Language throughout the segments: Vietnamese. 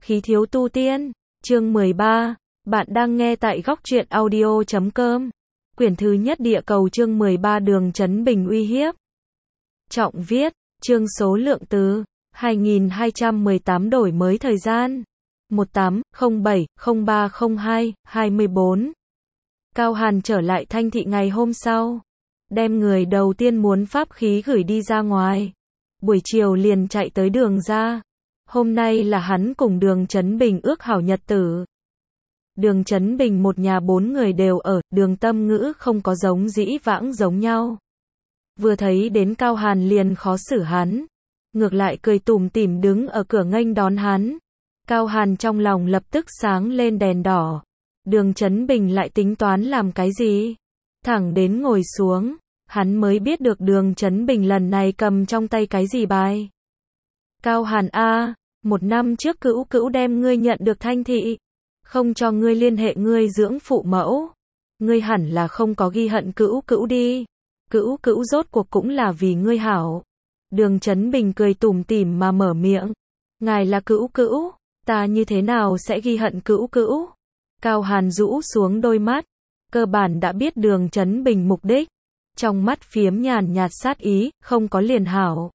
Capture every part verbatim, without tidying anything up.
Khí thiếu tu tiên, chương mười ba, bạn đang nghe tại góc truyện audio chấm com. Quyển thứ nhất Địa cầu chương mười ba Đường Chấn Bình uy hiếp. Trọng viết, chương số lượng từ hai nghìn hai trăm mười tám đổi mới thời gian một tám không bảy không ba không hai hai mươi bốn. Cao Hàn trở lại Thanh Thị ngày hôm sau, đem người đầu tiên muốn pháp khí gửi đi ra ngoài. Buổi chiều liền chạy tới Đường ra. Hôm nay là hắn cùng Đường Chấn Bình ước hảo nhật tử. Đường Chấn Bình một nhà bốn người đều ở, Đường Tâm Ngữ không có giống dĩ vãng giống nhau. Vừa thấy đến Cao Hàn liền khó xử hắn, ngược lại cười tủm tỉm đứng ở cửa nghênh đón hắn. Cao Hàn trong lòng lập tức sáng lên đèn đỏ. Đường Chấn Bình lại tính toán làm cái gì? Thẳng đến ngồi xuống, hắn mới biết được Đường Chấn Bình lần này cầm trong tay cái gì bài. Cao Hàn a, một năm trước Cữu Cữu đem ngươi nhận được Thanh Thị, không cho ngươi liên hệ ngươi dưỡng phụ mẫu. Ngươi hẳn là không có ghi hận Cữu Cữu đi. Cữu Cữu rốt cuộc cũng là vì ngươi hảo. Đường Chấn Bình cười tủm tỉm mà mở miệng. Ngài là Cữu Cữu, ta như thế nào sẽ ghi hận Cữu Cữu? Cao Hàn rũ xuống đôi mắt, cơ bản đã biết Đường Chấn Bình mục đích. Trong mắt phiếm nhàn nhạt sát ý, không có liền hảo.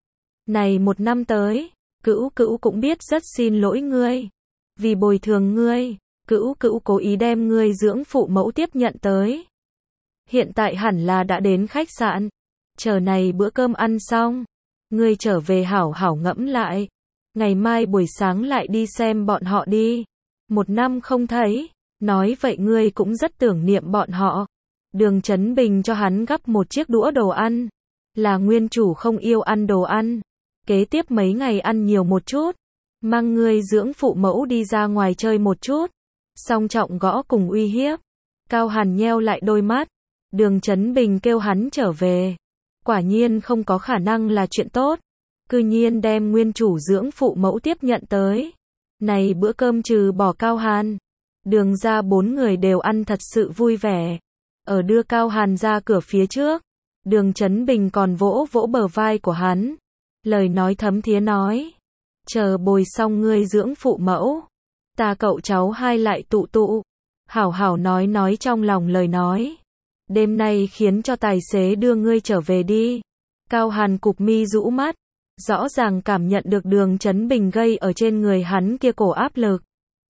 Này một năm tới, Cữu Cữu cũng biết rất xin lỗi ngươi. Vì bồi thường ngươi, Cữu Cữu cố ý đem ngươi dưỡng phụ mẫu tiếp nhận tới. Hiện tại hẳn là đã đến khách sạn. Chờ này bữa cơm ăn xong, ngươi trở về hảo hảo ngẫm lại. Ngày mai buổi sáng lại đi xem bọn họ đi. Một năm không thấy, nói vậy ngươi cũng rất tưởng niệm bọn họ. Đường Chấn Bình cho hắn gắp một chiếc đũa đồ ăn. Là nguyên chủ không yêu ăn đồ ăn. Kế tiếp mấy ngày ăn nhiều một chút. Mang ngươi dưỡng phụ mẫu đi ra ngoài chơi một chút. Song trọng gõ cùng uy hiếp. Cao Hàn nheo lại đôi mắt. Đường Chấn Bình kêu hắn trở về. Quả nhiên không có khả năng là chuyện tốt. Cư nhiên đem nguyên chủ dưỡng phụ mẫu tiếp nhận tới. Này bữa cơm trừ bỏ Cao Hàn, Đường ra bốn người đều ăn thật sự vui vẻ. Ở đưa Cao Hàn ra cửa phía trước, Đường Chấn Bình còn vỗ vỗ bờ vai của hắn. Lời nói thấm thía nói. Chờ bồi xong ngươi dưỡng phụ mẫu, ta cậu cháu hai lại tụ tụ. Hảo hảo nói nói trong lòng lời nói. Đêm nay khiến cho tài xế đưa ngươi trở về đi. Cao Hàn cụp mi rũ mắt. Rõ ràng cảm nhận được Đường Chấn Bình gây ở trên người hắn kia cổ áp lực.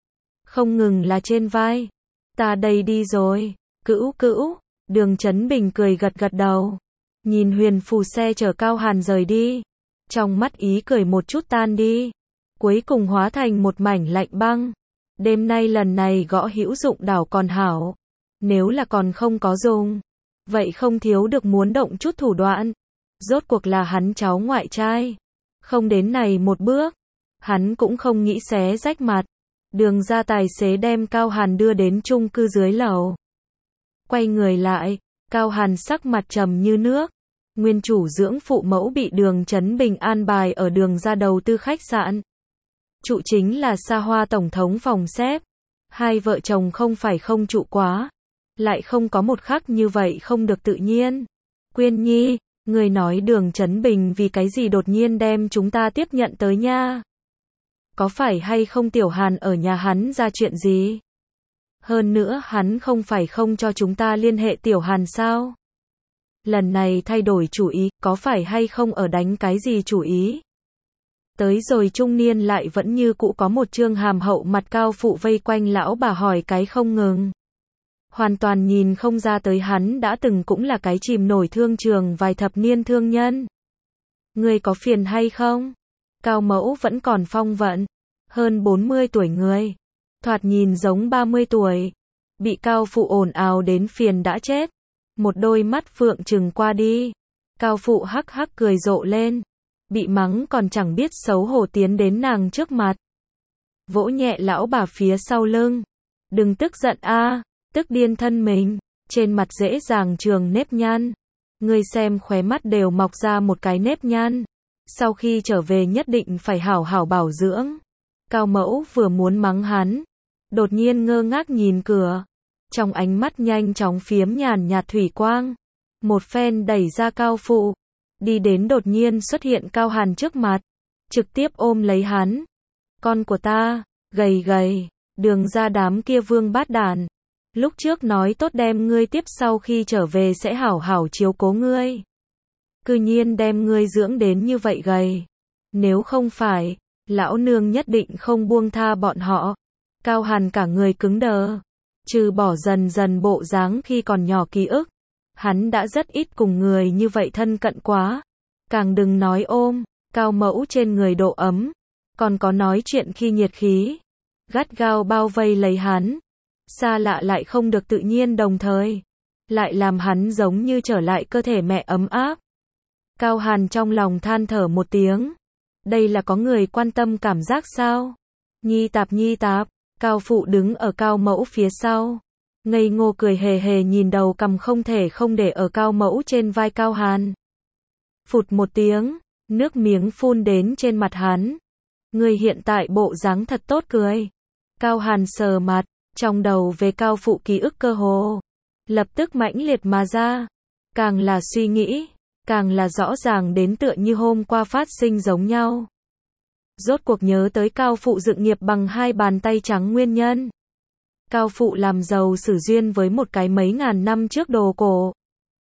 Không ngừng là trên vai. Ta đây đi rồi. Cữu Cữu. Đường Chấn Bình cười gật gật đầu. Nhìn huyền phù xe chở Cao Hàn rời đi. Trong mắt ý cười một chút tan đi. Cuối cùng hóa thành một mảnh lạnh băng. Đêm nay lần này gõ hữu dụng đảo còn hảo. Nếu là còn không có dùng, vậy không thiếu được muốn động chút thủ đoạn. Rốt cuộc là hắn cháu ngoại trai. Không đến này một bước, hắn cũng không nghĩ xé rách mặt. Đường ra tài xế đem Cao Hàn đưa đến chung cư dưới lầu. Quay người lại, Cao Hàn sắc mặt trầm như nước. Nguyên chủ dưỡng phụ mẫu bị Đường Chấn Bình an bài ở Đường ra đầu tư khách sạn. Trụ chính là xa hoa tổng thống phòng xếp. Hai vợ chồng không phải không trụ quá. Lại không có một khắc như vậy không được tự nhiên. Quyên Nhi, người nói Đường Chấn Bình vì cái gì đột nhiên đem chúng ta tiếp nhận tới nha? Có phải hay không Tiểu Hàn ở nhà hắn ra chuyện gì? Hơn nữa hắn không phải không cho chúng ta liên hệ Tiểu Hàn sao? Lần này thay đổi chủ ý, có phải hay không ở đánh cái gì chủ ý? Tới rồi trung niên lại vẫn như cũ có một trương hàm hậu mặt cao phụ vây quanh lão bà hỏi cái không ngừng. Hoàn toàn nhìn không ra tới hắn đã từng cũng là cái chìm nổi thương trường vài thập niên thương nhân. Người có phiền hay không? Cao mẫu vẫn còn phong vận. Hơn bốn mươi tuổi người. Thoạt nhìn giống ba mươi tuổi. Bị cao phụ ồn ào đến phiền đã chết. Một đôi mắt phượng trừng qua đi. Cao phụ hắc hắc cười rộ lên. Bị mắng còn chẳng biết xấu hổ tiến đến nàng trước mặt. Vỗ nhẹ lão bà phía sau lưng. Đừng tức giận a. Tức điên thân mình, trên mặt dễ dàng trường nếp nhăn. Ngươi xem khóe mắt đều mọc ra một cái nếp nhăn. Sau khi trở về nhất định phải hảo hảo bảo dưỡng. Cao mẫu vừa muốn mắng hắn, đột nhiên ngơ ngác nhìn cửa. Trong ánh mắt nhanh chóng phiếm nhàn nhạt thủy quang. Một phen đẩy ra Cao phụ. Đi đến đột nhiên xuất hiện Cao Hàn trước mặt. Trực tiếp ôm lấy hắn. Con của ta, Gầy gầy, đường ra đám kia vương bát đàn. Lúc trước nói tốt đem ngươi tiếp sau khi trở về sẽ hảo hảo chiếu cố ngươi. Cư nhiên đem ngươi dưỡng đến như vậy gầy. Nếu không phải, lão nương nhất định không buông tha bọn họ. Cao Hàn cả người cứng đờ. Trừ bỏ dần dần bộ dáng khi còn nhỏ ký ức. Hắn đã rất ít cùng người như vậy thân cận quá. Càng đừng nói ôm, Cao Mẫu trên người độ ấm. Còn có nói chuyện khi nhiệt khí. Gắt gao bao vây lấy hắn. Xa lạ lại không được tự nhiên đồng thời. Lại làm hắn giống như trở lại cơ thể mẹ ấm áp. Cao Hàn trong lòng than thở một tiếng. Đây là có người quan tâm cảm giác sao? Nhi tạp nhi tạp, Cao Phụ đứng ở Cao Mẫu phía sau. Ngây ngô cười hề hề nhìn đầu cầm không thể không để ở Cao Mẫu trên vai Cao Hàn. Phụt một tiếng, nước miếng phun đến trên mặt hắn. Người hiện tại bộ dáng thật tốt cười. Cao Hàn sờ mặt, trong đầu về Cao Phụ ký ức cơ hồ. Lập tức mãnh liệt mà ra. Càng là suy nghĩ, càng là rõ ràng đến tựa như hôm qua phát sinh giống nhau. Rốt cuộc nhớ tới Cao Phụ dựng nghiệp bằng hai bàn tay trắng nguyên nhân. Cao Phụ làm giàu sử duyên với một cái mấy ngàn năm trước đồ cổ.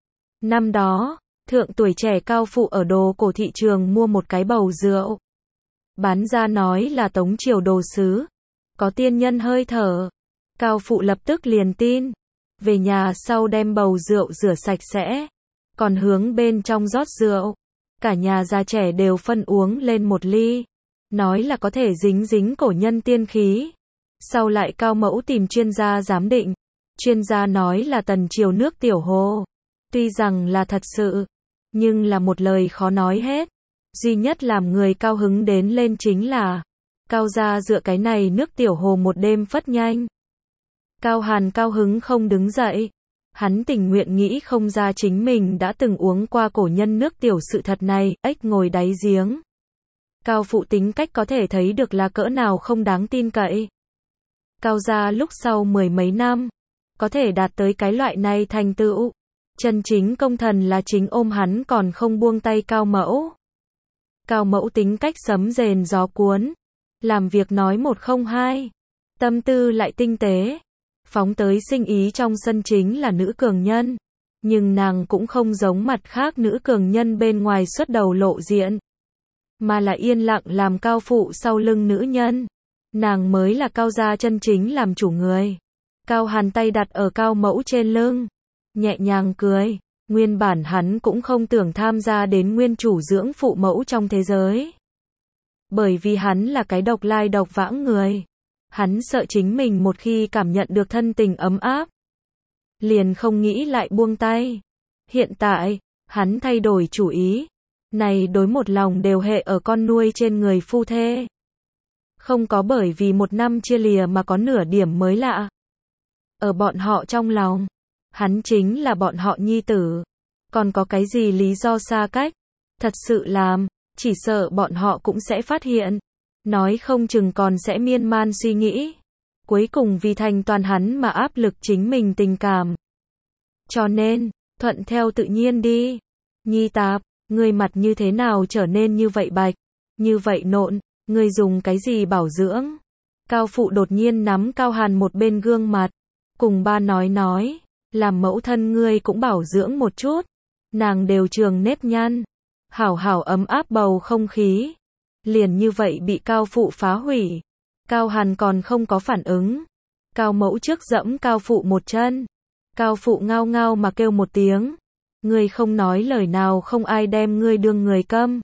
Năm đó, thượng tuổi trẻ Cao Phụ ở đồ cổ thị trường mua một cái bầu rượu. Bán ra nói là tống triều đồ sứ. Có tiên nhân hơi thở. Cao Phụ lập tức liền tin. Về nhà sau đem bầu rượu rửa sạch sẽ. Còn hướng bên trong rót rượu. Cả nhà già trẻ đều phân uống lên một ly. Nói là có thể dính dính cổ nhân tiên khí. Sau lại Cao Mẫu tìm chuyên gia giám định. Chuyên gia nói là tần triều nước tiểu hồ. Tuy rằng là thật sự, nhưng là một lời khó nói hết. Duy nhất làm người cao hứng đến lên chính là Cao gia dựa cái này nước tiểu hồ một đêm phất nhanh. Cao Hàn cao hứng không đứng dậy. Hắn tình nguyện nghĩ không ra chính mình đã từng uống qua cổ nhân nước tiểu sự thật này, ếch ngồi đáy giếng. Cao Phụ tính cách có thể thấy được là cỡ nào không đáng tin cậy. Cao gia lúc sau mười mấy năm, có thể đạt tới cái loại này thành tựu. Chân chính công thần là chính ôm hắn còn không buông tay Cao Mẫu. Cao Mẫu tính cách sấm rền gió cuốn. Làm việc nói một không hai. Tâm tư lại tinh tế. Phóng tới sinh ý trong sân chính là nữ cường nhân. Nhưng nàng cũng không giống mặt khác nữ cường nhân bên ngoài xuất đầu lộ diện. Mà là yên lặng làm Cao Phụ sau lưng nữ nhân. Nàng mới là Cao gia chân chính làm chủ người. Cao Hàn tay đặt ở Cao Mẫu trên lưng. Nhẹ nhàng cười. Nguyên bản hắn cũng không tưởng tham gia đến nguyên chủ dưỡng phụ mẫu trong thế giới. Bởi vì hắn là cái độc lai độc vãng người. Hắn sợ chính mình một khi cảm nhận được thân tình ấm áp. Liền không nghĩ lại buông tay. Hiện tại, hắn thay đổi chủ ý. Này đối một lòng đều hệ ở con nuôi trên người phu thê. Không có bởi vì một năm chia lìa mà có nửa điểm mới lạ. Ở bọn họ trong lòng, hắn chính là bọn họ nhi tử. Còn có cái gì lý do xa cách? Thật sự làm, chỉ sợ bọn họ cũng sẽ phát hiện. Nói không chừng còn sẽ miên man suy nghĩ. Cuối cùng vì thành toàn hắn mà áp lực chính mình tình cảm. Cho nên, thuận theo tự nhiên đi. Nhi tạp, ngươi mặt như thế nào trở nên như vậy bạch, như vậy nộn, ngươi dùng cái gì bảo dưỡng? Cao Phụ đột nhiên nắm Cao Hàn một bên gương mặt. Cùng ba nói nói, làm mẫu thân ngươi cũng bảo dưỡng một chút. Nàng đều trường nếp nhăn. Hảo hảo ấm áp bầu không khí. Liền như vậy bị Cao Phụ phá hủy. Cao Hàn còn không có phản ứng. Cao Mẫu trước dẫm Cao Phụ một chân. Cao Phụ ngao ngao mà kêu một tiếng. Ngươi không nói lời nào không ai đem ngươi đương người câm.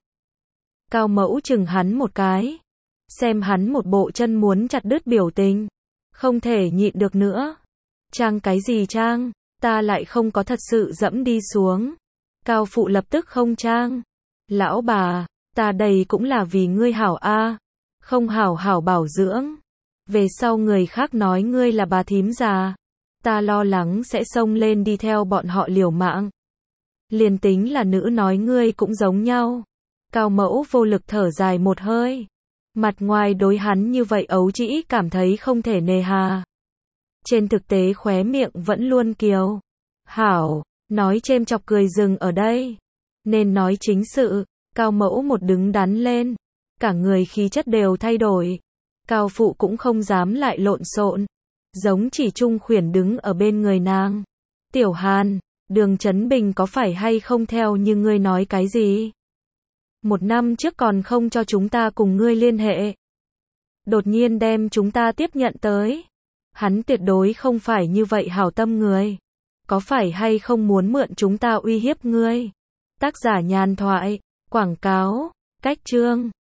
Cao Mẫu chừng hắn một cái. Xem hắn một bộ chân muốn chặt đứt biểu tình. Không thể nhịn được nữa. Trang cái gì trang, ta lại không có thật sự dẫm đi xuống. Cao Phụ lập tức không trang. Lão bà, ta đây cũng là vì ngươi hảo a, không hảo hảo bảo dưỡng. Về sau người khác nói ngươi là bà thím già, ta lo lắng sẽ xông lên đi theo bọn họ liều mạng. Liền tính là nữ nói ngươi cũng giống nhau. Cao Mẫu vô lực thở dài một hơi. Mặt ngoài đối hắn như vậy ấu trĩ cảm thấy không thể nề hà. Trên thực tế khóe miệng vẫn luôn kiều. Hảo, nói chêm chọc cười dừng ở đây. Nên nói chính sự, Cao Mẫu một đứng đắn lên. Cả người khí chất đều thay đổi. Cao Phụ cũng không dám lại lộn xộn, giống chỉ Trung Khuyển đứng ở bên người nàng. Tiểu Hàn, Đường Chấn Bình có phải hay không theo như ngươi nói cái gì? Một năm trước còn không cho chúng ta cùng ngươi liên hệ. Đột nhiên đem chúng ta tiếp nhận tới. Hắn tuyệt đối không phải như vậy hảo tâm người. Có phải hay không muốn mượn chúng ta uy hiếp ngươi? Tác giả nhàn thoại, quảng cáo, cách chương.